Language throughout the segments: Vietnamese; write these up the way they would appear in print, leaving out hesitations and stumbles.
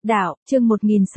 Đạo, chương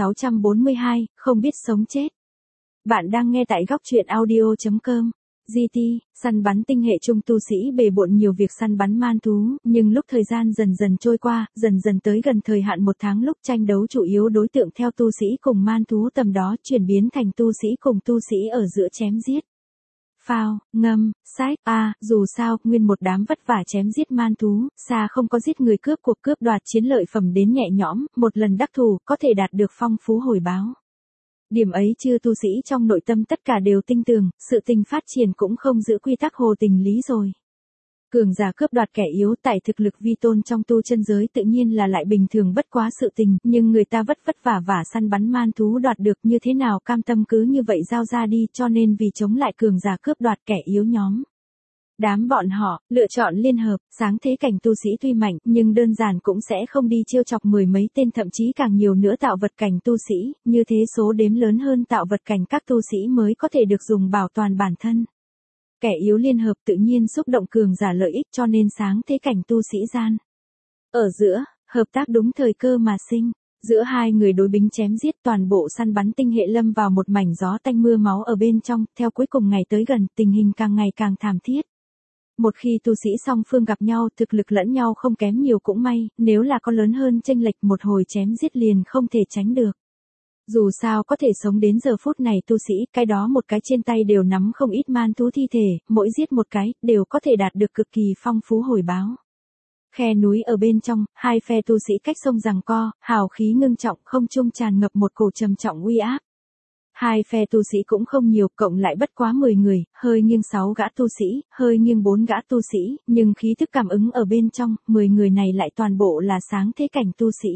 1642, không biết sống chết. Bạn đang nghe tại góc truyện audio.com. GT, săn bắn tinh hệ trung tu sĩ bề bộn nhiều việc săn bắn man thú, nhưng lúc thời gian dần dần trôi qua, dần dần tới gần thời hạn 1 tháng lúc tranh đấu chủ yếu đối tượng theo tu sĩ cùng man thú tầm đó chuyển biến thành tu sĩ cùng tu sĩ ở giữa chém giết. Phao, ngâm, sách, dù sao, nguyên một đám vất vả chém giết man thú, xa không có giết người cướp cuộc cướp đoạt chiến lợi phẩm đến nhẹ nhõm, một lần đắc thủ, có thể đạt được phong phú hồi báo. Điểm ấy chưa tu sĩ trong nội tâm tất cả đều tin tưởng, sự tình phát triển cũng không giữ quy tắc hồ tình lý rồi. Cường giả cướp đoạt kẻ yếu tại thực lực vi tôn trong tu chân giới tự nhiên là lại bình thường bất quá sự tình, nhưng người ta vất vả săn bắn man thú đoạt được như thế nào cam tâm cứ như vậy giao ra đi, cho nên vì chống lại cường giả cướp đoạt kẻ yếu nhóm. Đám bọn họ, lựa chọn liên hợp, sáng thế cảnh tu sĩ tuy mạnh, nhưng đơn giản cũng sẽ không đi trêu chọc mười mấy tên thậm chí càng nhiều nữa tạo vật cảnh tu sĩ, như thế số đếm lớn hơn tạo vật cảnh các tu sĩ mới có thể được dùng bảo toàn bản thân. Kẻ yếu liên hợp tự nhiên xúc động cường giả lợi ích cho nên sáng thế cảnh tu sĩ gian. Ở giữa, hợp tác đúng thời cơ mà sinh. Giữa hai người đối bính chém giết toàn bộ săn bắn tinh hệ lâm vào một mảnh gió tanh mưa máu ở bên trong, theo cuối cùng ngày tới gần, tình hình càng ngày càng thảm thiết. Một khi tu sĩ song phương gặp nhau, thực lực lẫn nhau không kém nhiều cũng may, nếu là có lớn hơn chênh lệch một hồi chém giết liền không thể tránh được. Dù sao có thể sống đến giờ phút này tu sĩ, cái đó một cái trên tay đều nắm không ít man thú thi thể, mỗi giết một cái, đều có thể đạt được cực kỳ phong phú hồi báo. Khe núi ở bên trong, hai phe tu sĩ cách sông giằng co, hào khí ngưng trọng, không trung tràn ngập một cổ trầm trọng uy áp. Hai phe tu sĩ cũng không nhiều, cộng lại bất quá 10 người, hơi nghiêng 6 gã tu sĩ, hơi nghiêng 4 gã tu sĩ, nhưng khí thức cảm ứng ở bên trong, 10 người này lại toàn bộ là sáng thế cảnh tu sĩ.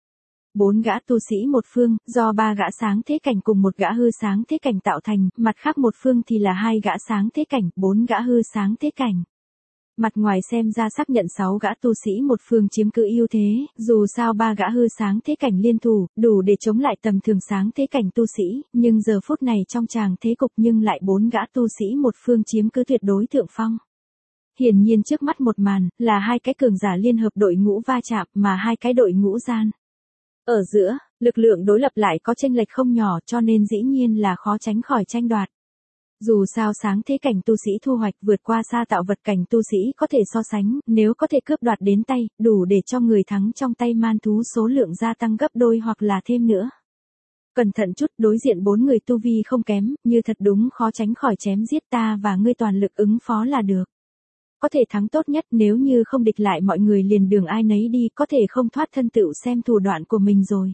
4 gã tu sĩ một phương, do 3 gã sáng thế cảnh cùng một gã hư sáng thế cảnh tạo thành, mặt khác một phương thì là 2 gã sáng thế cảnh, 4 gã hư sáng thế cảnh. Mặt ngoài xem ra xác nhận 6 gã tu sĩ một phương chiếm cứ ưu thế, dù sao 3 gã hư sáng thế cảnh liên thủ, đủ để chống lại tầm thường sáng thế cảnh tu sĩ, nhưng giờ phút này trong tràng thế cục nhưng lại 4 gã tu sĩ một phương chiếm cứ tuyệt đối thượng phong. Hiển nhiên trước mắt một màn, là hai cái cường giả liên hợp đội ngũ va chạm mà hai cái đội ngũ gian. Ở giữa, lực lượng đối lập lại có chênh lệch không nhỏ cho nên dĩ nhiên là khó tránh khỏi tranh đoạt. Dù sao sáng thế cảnh tu sĩ thu hoạch vượt qua xa tạo vật cảnh tu sĩ có thể so sánh, nếu có thể cướp đoạt đến tay, đủ để cho người thắng trong tay man thú số lượng gia tăng gấp đôi hoặc là thêm nữa. Cẩn thận chút, đối diện 4 người tu vi không kém, như thật đúng khó tránh khỏi chém giết ta và ngươi toàn lực ứng phó là được. Có thể thắng tốt nhất, nếu như không địch lại mọi người liền đường ai nấy đi, có thể không thoát thân tựu xem thủ đoạn của mình rồi.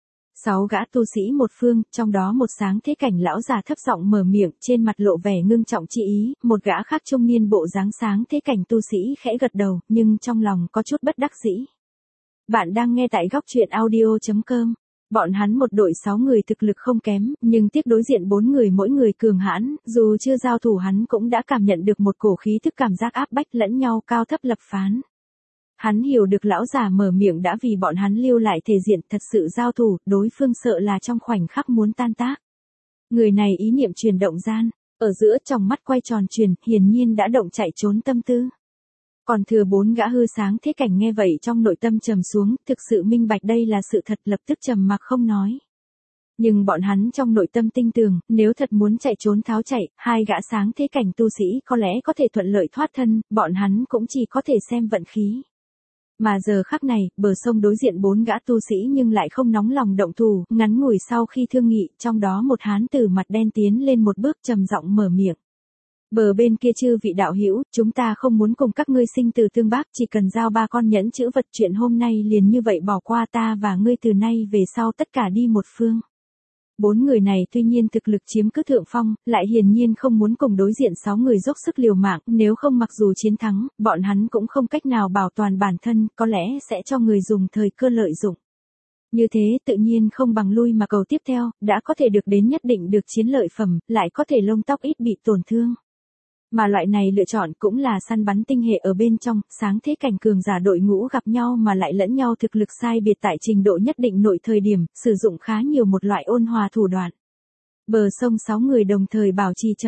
6 gã tu sĩ một phương, trong đó một sáng thế cảnh lão già thấp giọng mở miệng, trên mặt lộ vẻ ngưng trọng chi ý, một gã khác trung niên bộ dáng sáng thế cảnh tu sĩ khẽ gật đầu, nhưng trong lòng có chút bất đắc dĩ. Bạn đang nghe tại góc truyện audio.com. Bọn hắn một đội 6 người thực lực không kém, nhưng tiếc đối diện 4 người mỗi người cường hãn, dù chưa giao thủ hắn cũng đã cảm nhận được một cổ khí thức cảm giác áp bách lẫn nhau cao thấp lập phán. Hắn hiểu được lão già mở miệng đã vì bọn hắn lưu lại thể diện, thật sự giao thủ, đối phương sợ là trong khoảnh khắc muốn tan tác. Người này ý niệm chuyển động gian, ở giữa tròng mắt quay tròn chuyển, hiển nhiên đã động chạy trốn tâm tư. Còn thừa 4 gã hư sáng thế cảnh nghe vậy trong nội tâm trầm xuống, thực sự minh bạch đây là sự thật, lập tức trầm mặc không nói. Nhưng bọn hắn trong nội tâm tin tưởng, nếu thật muốn chạy trốn tháo chạy, 2 gã sáng thế cảnh tu sĩ có lẽ có thể thuận lợi thoát thân, bọn hắn cũng chỉ có thể xem vận khí. Mà giờ khắc này, bờ sông đối diện 4 gã tu sĩ nhưng lại không nóng lòng động thủ, ngắn ngủi sau khi thương nghị, trong đó một hán tử mặt đen tiến lên một bước trầm giọng mở miệng. Bờ bên kia chư vị đạo hữu, chúng ta không muốn cùng các ngươi sinh tử tương bác, chỉ cần giao 3 con nhẫn chữ vật, chuyện hôm nay liền như vậy bỏ qua, ta và ngươi từ nay về sau tất cả đi một phương. 4 người này tuy nhiên thực lực chiếm cứ thượng phong, lại hiển nhiên không muốn cùng đối diện 6 người dốc sức liều mạng, nếu không mặc dù chiến thắng, bọn hắn cũng không cách nào bảo toàn bản thân, có lẽ sẽ cho người dùng thời cơ lợi dụng. Như thế tự nhiên không bằng lui mà cầu tiếp theo, đã có thể được đến nhất định được chiến lợi phẩm, lại có thể lông tóc ít bị tổn thương. Mà loại này lựa chọn cũng là săn bắn tinh hệ ở bên trong, sáng thế cảnh cường giả đội ngũ gặp nhau mà lại lẫn nhau thực lực sai biệt tại trình độ nhất định nội thời điểm, sử dụng khá nhiều một loại ôn hòa thủ đoạn. Bờ sông 6 người đồng thời bảo trì trầm mặc,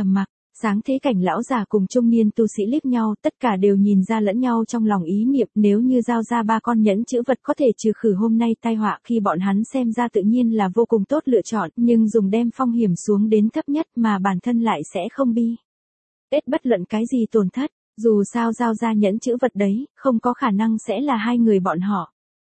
Sáng thế cảnh lão già cùng trung niên tu sĩ liếc nhau, tất cả đều nhìn ra lẫn nhau trong lòng ý niệm, nếu như giao ra 3 con nhẫn chữ vật có thể trừ khử hôm nay tai họa, khi bọn hắn xem ra tự nhiên là vô cùng tốt lựa chọn, nhưng dùng đem phong hiểm xuống đến thấp nhất mà bản thân lại sẽ không bi. Ít bất luận cái gì tổn thất, dù sao giao ra nhẫn chữ vật đấy, không có khả năng sẽ là hai người bọn họ.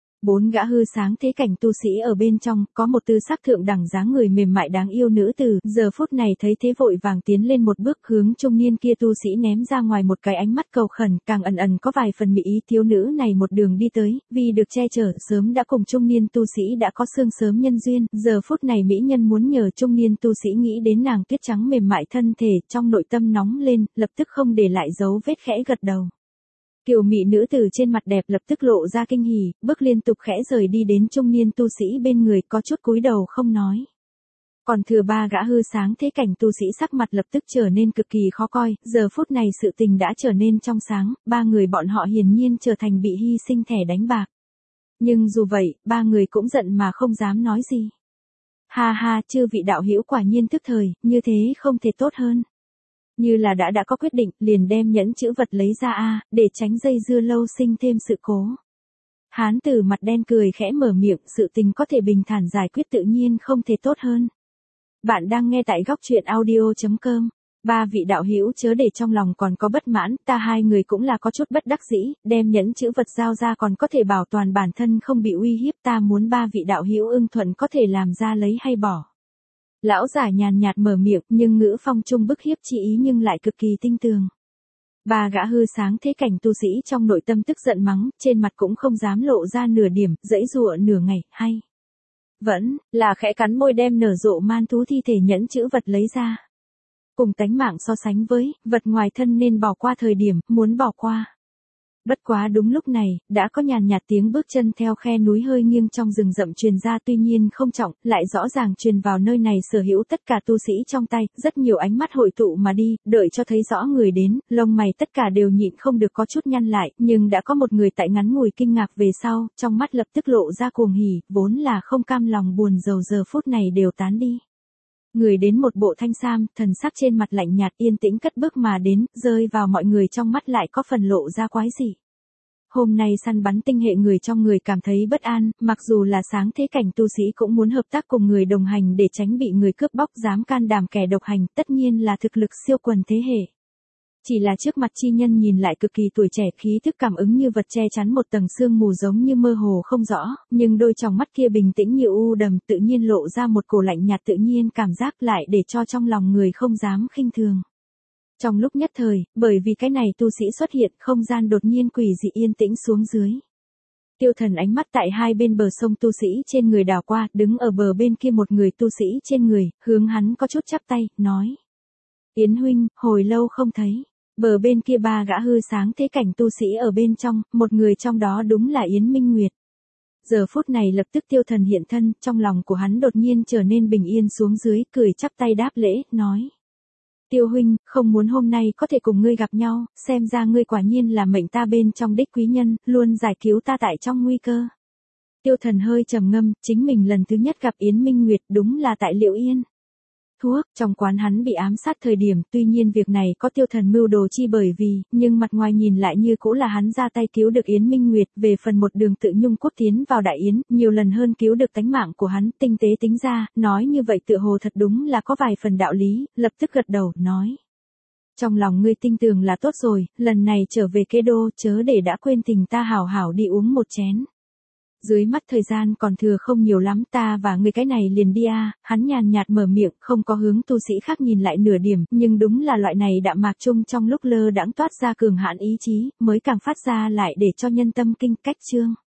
4 gã hư sáng thế cảnh tu sĩ ở bên trong, có một tư sắc thượng đẳng dáng người mềm mại đáng yêu nữ tử, giờ phút này thấy thế vội vàng tiến lên một bước hướng trung niên kia tu sĩ ném ra ngoài một cái ánh mắt cầu khẩn, càng ẩn ẩn có vài phần mỹ ý. Thiếu nữ này một đường đi tới, vì được che chở, sớm đã cùng trung niên tu sĩ đã có xương sớm nhân duyên, giờ phút này mỹ nhân muốn nhờ trung niên tu sĩ nghĩ đến nàng tuyết trắng mềm mại thân thể, trong nội tâm nóng lên, lập tức không để lại dấu vết khẽ gật đầu. Kiều mị nữ tử trên mặt đẹp lập tức lộ ra kinh hỉ, bước liên tục khẽ rời đi đến trung niên tu sĩ bên người, có chút cúi đầu không nói. Còn thừa 3 gã hư sáng thế cảnh tu sĩ sắc mặt lập tức trở nên cực kỳ khó coi, giờ phút này sự tình đã trở nên trong sáng, 3 người bọn họ hiển nhiên trở thành bị hy sinh thẻ đánh bạc. Nhưng dù vậy, 3 người cũng giận mà không dám nói gì. Ha ha, chư vị đạo hữu quả nhiên tức thời, như thế không thể tốt hơn. Như là đã có quyết định, liền đem nhẫn chữ vật lấy ra để tránh dây dưa lâu sinh thêm sự cố. Hán tử mặt đen cười khẽ mở miệng, sự tình có thể bình thản giải quyết tự nhiên không thể tốt hơn. Bạn đang nghe tại góc truyện audio.com. 3 vị đạo hữu chớ để trong lòng còn có bất mãn, ta hai người cũng là có chút bất đắc dĩ, đem nhẫn chữ vật giao ra còn có thể bảo toàn bản thân không bị uy hiếp, ta muốn 3 vị đạo hữu ưng thuận có thể làm ra lấy hay bỏ. Lão giả nhàn nhạt mở miệng, nhưng ngữ phong trung bức hiếp chi ý nhưng lại cực kỳ tinh tường. 3 gã hư sáng thế cảnh tu sĩ trong nội tâm tức giận mắng, trên mặt cũng không dám lộ ra nửa điểm, giãy giụa nửa ngày, hay vẫn là khẽ cắn môi đem nở rộ man thú thi thể nhẫn chữ vật lấy ra. Cùng tánh mạng so sánh với, vật ngoài thân nên bỏ qua thời điểm, muốn bỏ qua. Bất quá đúng lúc này, đã có nhàn nhạt tiếng bước chân theo khe núi hơi nghiêng trong rừng rậm truyền ra, tuy nhiên không trọng, lại rõ ràng truyền vào nơi này sở hữu tất cả tu sĩ trong tay, rất nhiều ánh mắt hội tụ mà đi, đợi cho thấy rõ người đến, lông mày tất cả đều nhịn không được có chút nhăn lại, nhưng đã có một người tại ngắn ngủi kinh ngạc về sau, trong mắt lập tức lộ ra cuồng hỉ, vốn là không cam lòng buồn rầu giờ phút này đều tán đi. Người đến một bộ thanh sam, thần sắc trên mặt lạnh nhạt yên tĩnh cất bước mà đến, rơi vào mọi người trong mắt lại có phần lộ ra quái dị. Hôm nay săn bắn tinh hệ người trong người cảm thấy bất an, mặc dù là sáng thế cảnh tu sĩ cũng muốn hợp tác cùng người đồng hành để tránh bị người cướp bóc, dám can đảm kẻ độc hành, tất nhiên là thực lực siêu quần thế hệ. Chỉ là trước mặt chi nhân nhìn lại cực kỳ tuổi trẻ, khí thức cảm ứng như vật che chắn một tầng sương mù giống như mơ hồ không rõ, nhưng đôi tròng mắt kia bình tĩnh như u đầm, tự nhiên lộ ra một cổ lạnh nhạt tự nhiên cảm giác lại để cho trong lòng người không dám khinh thường. Trong lúc nhất thời, bởi vì cái này tu sĩ xuất hiện, không gian đột nhiên quỷ dị yên tĩnh xuống dưới. Tiêu Thần ánh mắt tại hai bên bờ sông tu sĩ trên người đảo qua, đứng ở bờ bên kia một người tu sĩ trên người, hướng hắn có chút chắp tay, nói: Yến huynh, hồi lâu không thấy. Bờ bên kia 3 gã hư sáng thế cảnh tu sĩ ở bên trong, một người trong đó đúng là Yến Minh Nguyệt. Giờ phút này lập tức Tiêu Thần hiện thân, trong lòng của hắn đột nhiên trở nên bình yên xuống dưới, cười chắp tay đáp lễ, nói: Tiêu huynh, không muốn hôm nay có thể cùng ngươi gặp nhau, xem ra ngươi quả nhiên là mệnh ta bên trong đích quý nhân, luôn giải cứu ta tại trong nguy cơ. Tiêu Thần hơi trầm ngâm, chính mình lần thứ nhất gặp Yến Minh Nguyệt đúng là tại Liệu Yên Thuốc, trong quán hắn bị ám sát thời điểm, tuy nhiên việc này có Tiêu Thần mưu đồ chi bởi vì, nhưng mặt ngoài nhìn lại như cũ là hắn ra tay cứu được Yến Minh Nguyệt, về phần một đường tự nhung cốt tiến vào Đại Yến, nhiều lần hơn cứu được tánh mạng của hắn, tinh tế tính ra, nói như vậy tựa hồ thật đúng là có vài phần đạo lý, lập tức gật đầu, nói: Trong lòng ngươi tinh tường là tốt rồi, lần này trở về Kế Đô, chớ để đã quên tình ta hảo hảo đi uống một chén. Dưới mắt thời gian còn thừa không nhiều lắm, ta và ngươi cái này liền đi hắn nhàn nhạt mở miệng, không có hướng tu sĩ khác nhìn lại nửa điểm, nhưng đúng là loại này đạm mạc chung trong lúc lơ đãng toát ra cường hãn ý chí, mới càng phát ra lại để cho nhân tâm kinh cách chương.